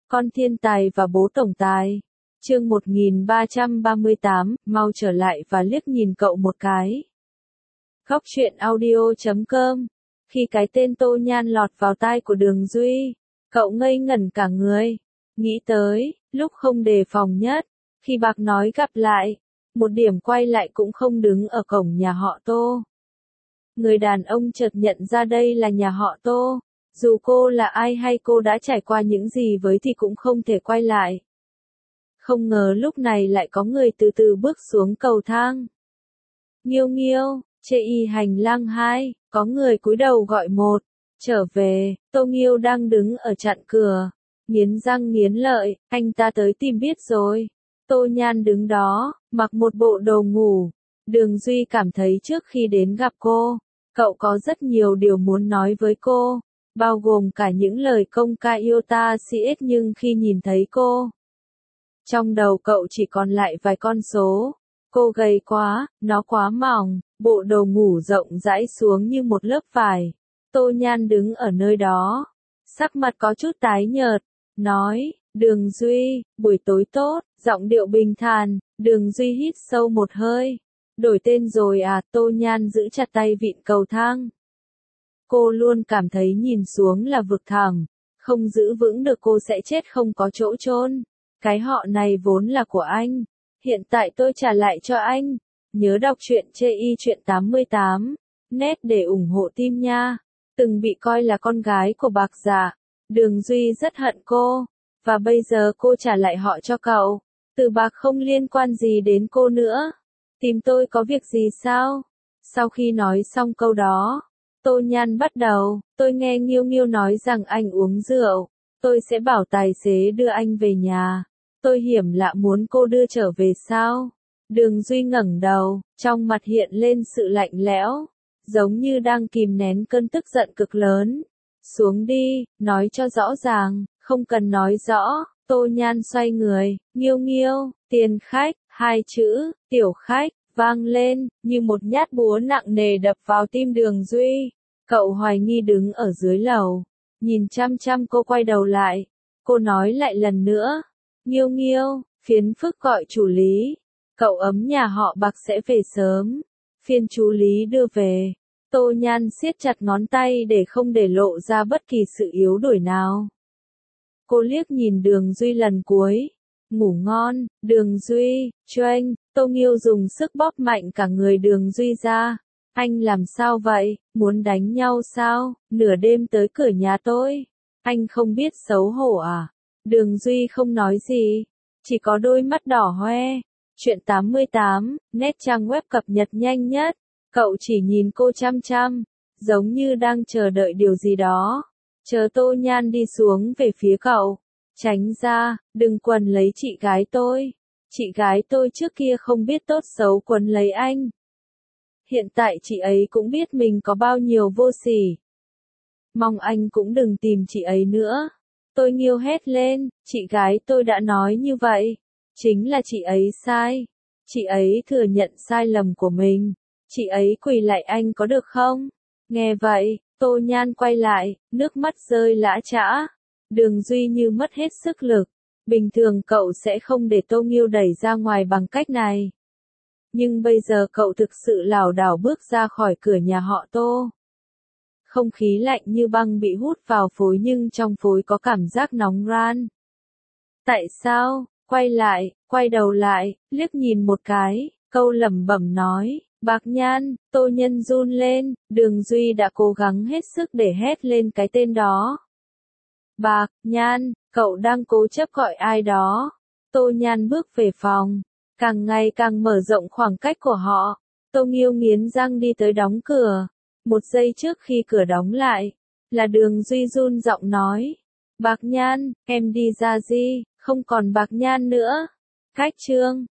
Con thiên tài và bố tổng tài. Chương 1338, mau trở lại và liếc nhìn cậu một cái. Góc truyện audio.com. Khi cái tên Tô Nhan lọt vào tai của Đường Duy, cậu ngây ngẩn cả người. Nghĩ tới, lúc không đề phòng nhất, khi bác nói gặp lại, một điểm quay lại cũng không đứng ở cổng nhà họ Tô. Người đàn ông chợt nhận ra đây là nhà họ Tô. Dù cô là ai hay cô đã trải qua những gì với thì cũng không thể quay lại. Không ngờ lúc này lại có người từ từ bước xuống cầu thang. Nghiêu nghiêu, chê y hành lang 2, có người cúi đầu gọi một. Trở về, Tô Nghiêu đang đứng ở chặn cửa. Nghiến răng nghiến lợi, anh ta tới tìm biết rồi. Tô Nhan đứng đó, mặc một bộ đồ ngủ. Đường Duy cảm thấy trước khi đến gặp cô, cậu có rất nhiều điều muốn nói với cô, bao gồm cả những lời công ca yêu ta CS, nhưng khi nhìn thấy cô, trong đầu cậu chỉ còn lại vài con số. Cô gầy quá, nó quá mỏng, bộ đồ ngủ rộng rãi xuống như một lớp vải. Tô Nhan đứng ở nơi đó, sắc mặt có chút tái nhợt, nói, Đường Duy, buổi tối tốt, giọng điệu bình thản. Đường Duy hít sâu một hơi. Đổi tên rồi à? Tô Nhan giữ chặt tay vịn cầu thang. Cô luôn cảm thấy nhìn xuống là vực thẳm, không giữ vững được cô sẽ chết không có chỗ chôn. Cái họ này vốn là của anh, hiện tại tôi trả lại cho anh. Nhớ đọc truyện chê y truyện 88, net để ủng hộ team nha. Từng bị coi là con gái của Bạc Dạ, Đường Duy rất hận cô, và bây giờ cô trả lại họ cho cậu. Từ Bạc không liên quan gì đến cô nữa. Tìm tôi có việc gì sao? Sau khi nói xong câu đó, Tô Nhan bắt đầu, tôi nghe Nghiêu Nghiêu nói rằng anh uống rượu, tôi sẽ bảo tài xế đưa anh về nhà. Tôi hiểm lạ muốn cô đưa trở về sao? Đường Duy ngẩng đầu, trong mặt hiện lên sự lạnh lẽo, giống như đang kìm nén cơn tức giận cực lớn. Xuống đi, nói cho rõ ràng. Không cần nói rõ. Tô Nhan xoay người, Nghiêu Nghiêu, tiền khách, hai chữ, tiểu khách, vang lên, như một nhát búa nặng nề đập vào tim Đường Duy. Cậu hoài nghi đứng ở dưới lầu, nhìn chăm chăm cô, quay đầu lại. Cô nói lại lần nữa, Nghiêu Nghiêu, phiền phức gọi chủ Lý. Cậu ấm nhà họ Bạc sẽ về sớm, phiền chú Lý đưa về. Tô Nhan siết chặt ngón tay để không để lộ ra bất kỳ sự yếu đuổi nào. Cô liếc nhìn Đường Duy lần cuối. Ngủ ngon, Đường Duy, Choanh. Tô Nghiêu dùng sức bóp mạnh cả người Đường Duy ra. Anh làm sao vậy, muốn đánh nhau sao, nửa đêm tới cửa nhà tôi. Anh không biết xấu hổ à? Đường Duy không nói gì, chỉ có đôi mắt đỏ hoe. Truyện 88, net trang web cập nhật nhanh nhất. Cậu chỉ nhìn cô chăm chăm, giống như đang chờ đợi điều gì đó. Chờ Tô Nhan đi xuống về phía cậu. Tránh ra, đừng quần lấy chị gái tôi. Chị gái tôi trước kia không biết tốt xấu quấn lấy anh. Hiện tại chị ấy cũng biết mình có bao nhiêu vô sỉ. Mong anh cũng đừng tìm chị ấy nữa. Tôi Nghiêu hét lên, chị gái tôi đã nói như vậy. Chính là chị ấy sai. Chị ấy thừa nhận sai lầm của mình. Chị ấy quỳ lại anh có được không? Nghe vậy, Tô Nhan quay lại, nước mắt rơi lã chã. Đường Duy như mất hết sức lực. Bình thường cậu sẽ không để Tô Nghiêu đẩy ra ngoài bằng cách này. Nhưng bây giờ cậu thực sự lảo đảo bước ra khỏi cửa nhà họ Tô. Không khí lạnh như băng bị hút vào phổi, nhưng trong phổi có cảm giác nóng ran. Tại sao? Quay đầu lại, liếc nhìn một cái, câu lẩm bẩm nói, Bạc Nhan. Tô Nhân run lên, Đường Duy đã cố gắng hết sức để hét lên cái tên đó. Bạc Nhan, cậu đang cố chấp gọi ai đó. Tô Nhan bước về phòng, càng ngày càng mở rộng khoảng cách của họ. Tô Nghiêu nghiến răng đi tới đóng cửa. Một giây trước khi cửa đóng lại, là Đường Duy run giọng nói, Bạc Nhan, em đi ra gì, không còn Bạc Nhan nữa. Cách chương